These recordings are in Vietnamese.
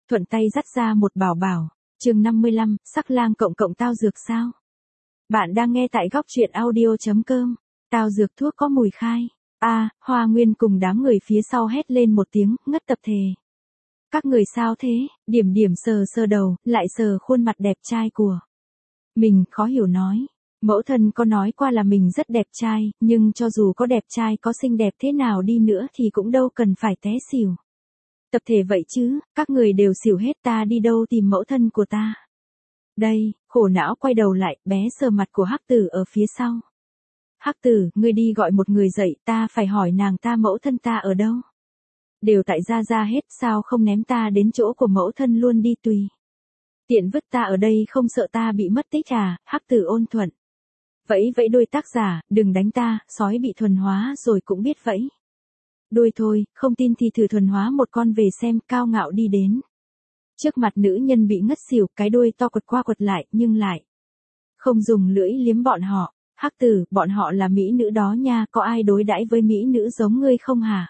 thuận tay dắt ra một bảo bảo. Chương 55, sắc lang cộng cộng tao dược sao? Bạn đang nghe tại góc truyện audio.com. Tao dược thuốc có mùi khai. Hoa Nguyên cùng đám người phía sau hét lên một tiếng, ngất tập thể. Các người sao thế? Điểm điểm sờ sờ đầu, lại sờ khuôn mặt đẹp trai của mình, khó hiểu nói. Mẫu thân có nói qua là mình rất đẹp trai, nhưng cho dù có đẹp trai có xinh đẹp thế nào đi nữa thì cũng đâu cần phải té xỉu. Tập thể vậy chứ, các người đều xỉu hết, ta đi đâu tìm mẫu thân của ta. Đây, khổ não quay đầu lại, bé sờ mặt của Hắc Tử ở phía sau. Hắc Tử, ngươi đi gọi một người dậy, ta phải hỏi nàng ta mẫu thân ta ở đâu. Đều tại gia gia hết, sao không ném ta đến chỗ của mẫu thân luôn đi tùy. Tiện vứt ta ở đây không sợ ta bị mất tích à? Hắc Tử ôn thuận. Vẫy vẫy đôi, tác giả, đừng đánh ta, sói bị thuần hóa rồi cũng biết vẫy đuôi thôi, không tin thì thử thuần hóa một con về xem. Cao ngạo đi đến trước mặt nữ nhân bị ngất xỉu, cái đuôi to quật qua quật lại, nhưng lại không dùng lưỡi liếm bọn họ. Hắc Tử, bọn họ là mỹ nữ đó nha, có ai đối đãi với mỹ nữ giống ngươi không hả?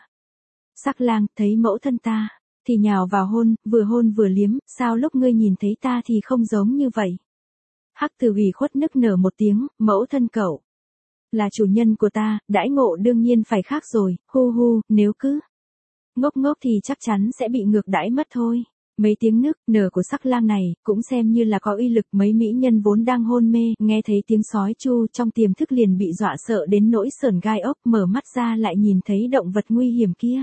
Sắc lang, thấy mẫu thân ta thì nhào vào hôn vừa liếm, sao lúc ngươi nhìn thấy ta thì không giống như vậy? Hắc Tử ủy khuất nức nở một tiếng, mẫu thân cậu là chủ nhân của ta, đãi ngộ đương nhiên phải khác rồi, nếu cứ ngốc ngốc thì chắc chắn sẽ bị ngược đãi mất thôi. Mấy tiếng nức nở của sắc lang này cũng xem như là có uy lực, mấy mỹ nhân vốn đang hôn mê, nghe thấy tiếng sói chu trong tiềm thức liền bị dọa sợ đến nỗi sởn gai ốc, mở mắt ra lại nhìn thấy động vật nguy hiểm kia.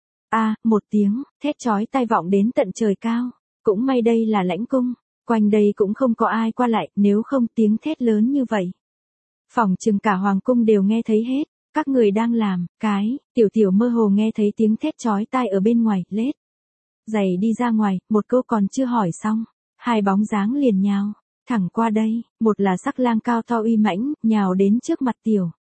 Một tiếng thét chói tai vọng đến tận trời cao, cũng may đây là lãnh cung, quanh đây cũng không có ai qua lại, nếu không tiếng thét lớn như vậy phỏng chừng cả hoàng cung đều nghe thấy hết. Các người đang làm cái, tiểu mơ hồ nghe thấy tiếng thét chói tai ở bên ngoài, lết giày đi ra ngoài, một câu còn chưa hỏi xong, hai bóng dáng liền nhào thẳng qua đây, một là sắc lang cao to uy mãnh, nhào đến trước mặt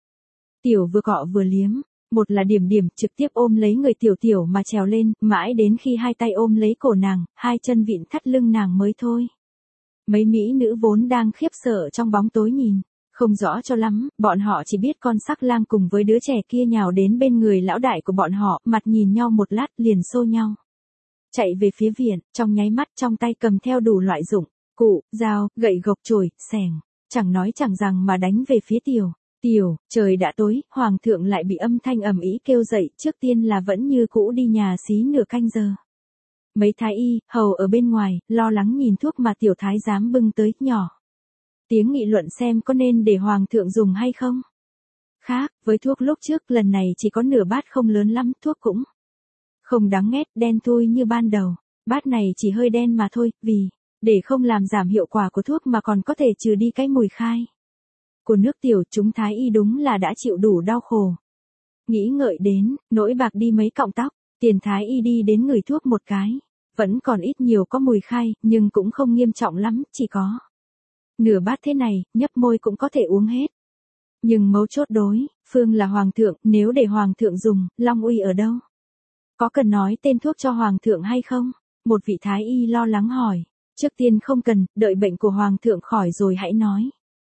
tiểu vừa cọ vừa liếm, một là điểm điểm trực tiếp ôm lấy người tiểu mà trèo lên, mãi đến khi hai tay ôm lấy cổ nàng, hai chân vịn thắt lưng nàng mới thôi. Mấy mỹ nữ vốn đang khiếp sợ trong bóng tối nhìn không rõ cho lắm, bọn họ chỉ biết con sắc lang cùng với đứa trẻ kia nhào đến bên người lão đại của bọn họ, mặt nhìn nhau một lát liền xô nhau chạy về phía viện, trong nháy mắt trong tay cầm theo đủ loại dụng cụ, dao, gậy gộc, chổi, xẻng, chẳng nói chẳng rằng mà đánh về phía tiểu. Trời đã tối, hoàng thượng lại bị âm thanh ầm ĩ kêu dậy, trước tiên là vẫn như cũ đi nhà xí nửa canh giờ. Mấy thái y, hầu ở bên ngoài, lo lắng nhìn thuốc mà tiểu thái giám bưng tới, nhỏ tiếng nghị luận xem có nên để hoàng thượng dùng hay không. Khác với thuốc lúc trước, lần này chỉ có nửa bát, không lớn lắm, thuốc cũng không đáng ghét, đen thui như ban đầu. Bát này chỉ hơi đen mà thôi, vì để không làm giảm hiệu quả của thuốc mà còn có thể trừ đi cái mùi khai của nước tiểu, chúng thái y đúng là đã chịu đủ đau khổ. Nghĩ ngợi đến nỗi bạc đi mấy cọng tóc, tiền thái y đi đến ngửi thuốc một cái, vẫn còn ít nhiều có mùi khai, nhưng cũng không nghiêm trọng lắm, chỉ có nửa bát thế này, nhấp môi cũng có thể uống hết. Nhưng mấu chốt đối phương là hoàng thượng, nếu để hoàng thượng dùng, long uy ở đâu? Có cần nói tên thuốc cho hoàng thượng hay không? Một vị thái y lo lắng hỏi. Trước tiên không cần, đợi bệnh của hoàng thượng khỏi rồi hãy nói.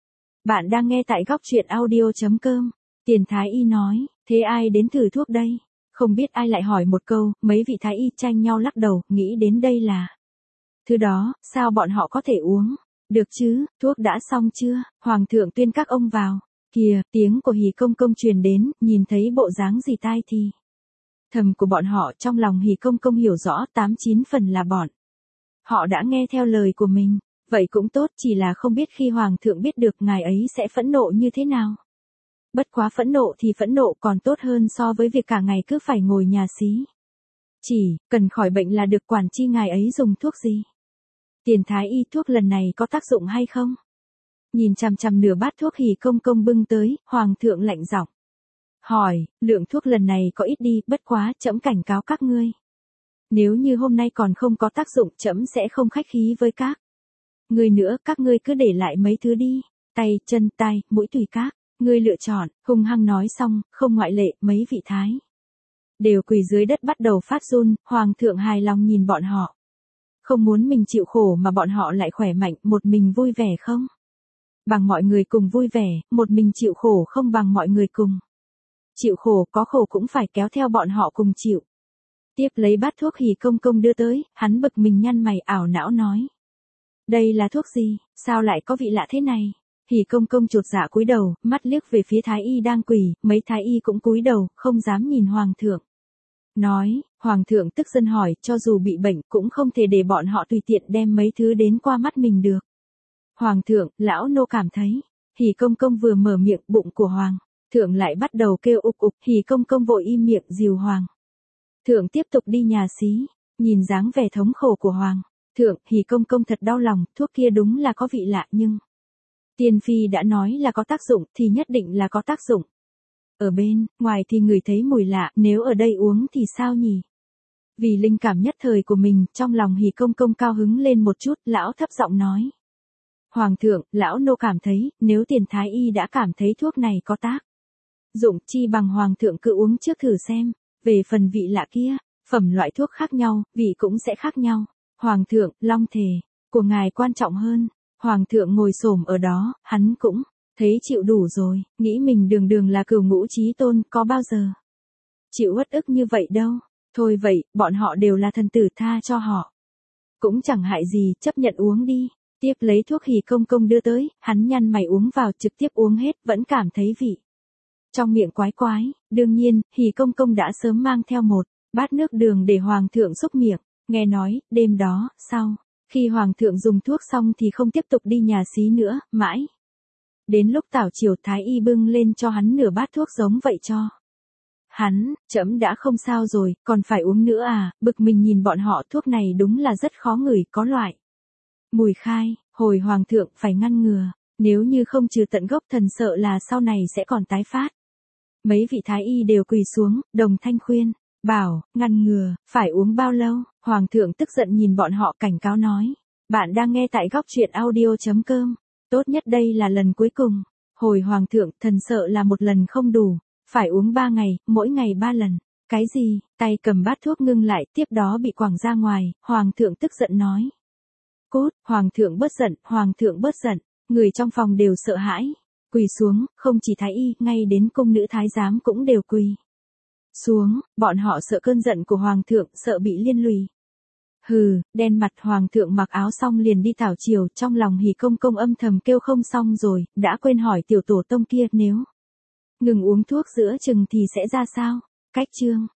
Bạn đang nghe tại góc truyện audio.com. Tiền thái y nói, thế ai đến thử thuốc đây? Không biết ai lại hỏi một câu, mấy vị thái y tranh nhau lắc đầu, nghĩ đến đây là thứ đó, sao bọn họ có thể uống? Được chứ, thuốc đã xong chưa? Hoàng thượng tuyên các ông vào. Kìa, tiếng của Hỉ Công Công truyền đến, nhìn thấy bộ dáng gì tai thì thầm của bọn họ, trong lòng Hỉ Công Công hiểu rõ 8-9 phần là bọn họ đã nghe theo lời của mình. Vậy cũng tốt, chỉ là không biết khi hoàng thượng biết được ngài ấy sẽ phẫn nộ như thế nào. Bất quá phẫn nộ thì phẫn nộ còn tốt hơn so với việc cả ngày cứ phải ngồi nhà xí. Chỉ cần khỏi bệnh là được, quản chi ngài ấy dùng thuốc gì. Tiền thái y, thuốc lần này có tác dụng hay không? Nhìn chằm chằm nửa bát thuốc Hỉ Công Công bưng tới, hoàng thượng lạnh giọng hỏi, lượng thuốc lần này có ít đi, bất quá trẫm cảnh cáo các ngươi. Nếu như hôm nay còn không có tác dụng, trẫm sẽ không khách khí với các ngươi nữa, các ngươi cứ để lại mấy thứ đi, tay, chân, tai, mũi tùy các ngươi lựa chọn. Hung hăng nói xong, không ngoại lệ, mấy vị thái đều quỳ dưới đất bắt đầu phát run. Hoàng thượng hài lòng nhìn bọn họ. Không muốn mình chịu khổ mà bọn họ lại khỏe mạnh, một mình vui vẻ không bằng mọi người cùng vui vẻ, một mình chịu khổ không bằng mọi người cùng chịu khổ, có khổ cũng phải kéo theo bọn họ cùng chịu. Tiếp lấy bát thuốc Hỉ Công Công đưa tới, hắn bực mình nhăn mày ảo não nói. Đây là thuốc gì, sao lại có vị lạ thế này? Hỉ Công Công chột dạ cúi đầu, mắt liếc về phía thái y đang quỳ, mấy thái y cũng cúi đầu, không dám nhìn hoàng thượng. Nói, hoàng thượng tức giận hỏi, cho dù bị bệnh cũng không thể để bọn họ tùy tiện đem mấy thứ đến qua mắt mình được. Hoàng thượng, lão nô cảm thấy, Hỉ Công Công vừa mở miệng, bụng của hoàng thượng lại bắt đầu kêu ục ục, Hỉ Công Công vội im miệng dìu hoàng thượng tiếp tục đi nhà xí. Nhìn dáng vẻ thống khổ của hoàng thượng, Hỉ Công Công thật đau lòng, thuốc kia đúng là có vị lạ nhưng Tiên Phi đã nói là có tác dụng thì nhất định là có tác dụng. Ở bên ngoài thì ngửi thấy mùi lạ, nếu ở đây uống thì sao nhỉ? Vì linh cảm nhất thời của mình, trong lòng Hỉ Công Công cao hứng lên một chút, lão thấp giọng nói. Hoàng thượng, lão nô cảm thấy, nếu Tiền Thái Y đã cảm thấy thuốc này có tác dụng, chi bằng hoàng thượng cứ uống trước thử xem. Về phần vị lạ kia, phẩm loại thuốc khác nhau, vị cũng sẽ khác nhau. Hoàng thượng, long thể của ngài quan trọng hơn. Hoàng thượng ngồi xổm ở đó, hắn cũng thấy chịu đủ rồi, nghĩ mình đường đường là cửu ngũ chí tôn, có bao giờ chịu uất ức như vậy đâu. Thôi vậy, bọn họ đều là thần tử, tha cho họ cũng chẳng hại gì, chấp nhận uống đi. Tiếp lấy thuốc Hỉ Công Công đưa tới, hắn nhăn mày uống vào, trực tiếp uống hết, vẫn cảm thấy vị trong miệng quái quái. Đương nhiên, Hỉ Công Công đã sớm mang theo một bát nước đường để hoàng thượng xúc miệng. Nghe nói, đêm đó, sau khi hoàng thượng dùng thuốc xong thì không tiếp tục đi nhà xí nữa, mãi đến lúc tảo chiều thái y bưng lên cho hắn nửa bát thuốc giống vậy cho hắn. Trẫm đã không sao rồi, còn phải uống nữa à? Bực mình nhìn bọn họ, thuốc này đúng là rất khó ngửi, có loại mùi khai. Hồi hoàng thượng phải ngăn ngừa, nếu như không trừ tận gốc, thần sợ là sau này sẽ còn tái phát. Mấy vị thái y đều quỳ xuống, đồng thanh khuyên bảo, ngăn ngừa, phải uống bao lâu? Hoàng thượng tức giận nhìn bọn họ, cảnh cáo nói. Bạn đang nghe tại góc truyện audio.com. Tốt nhất đây là lần cuối cùng. Hồi hoàng thượng, thần sợ là một lần không đủ, phải uống 3 ngày, mỗi ngày 3 lần. Cái gì? Tay cầm bát thuốc ngưng lại, tiếp đó bị quẳng ra ngoài. Hoàng thượng tức giận nói. Cút, hoàng thượng bớt giận, hoàng thượng bớt giận. Người trong phòng đều sợ hãi, quỳ xuống, không chỉ thái y, ngay đến cung nữ thái giám cũng đều quỳ xuống. Bọn họ sợ cơn giận của hoàng thượng, sợ bị liên lụy. Hừ, đen mặt. Hoàng thượng mặc áo xong liền đi tảo chiều, trong lòng Hỉ Công Công âm thầm kêu không xong rồi, đã quên hỏi tiểu tổ tông kia, nếu ngừng uống thuốc giữa chừng thì sẽ ra sao? Cách chương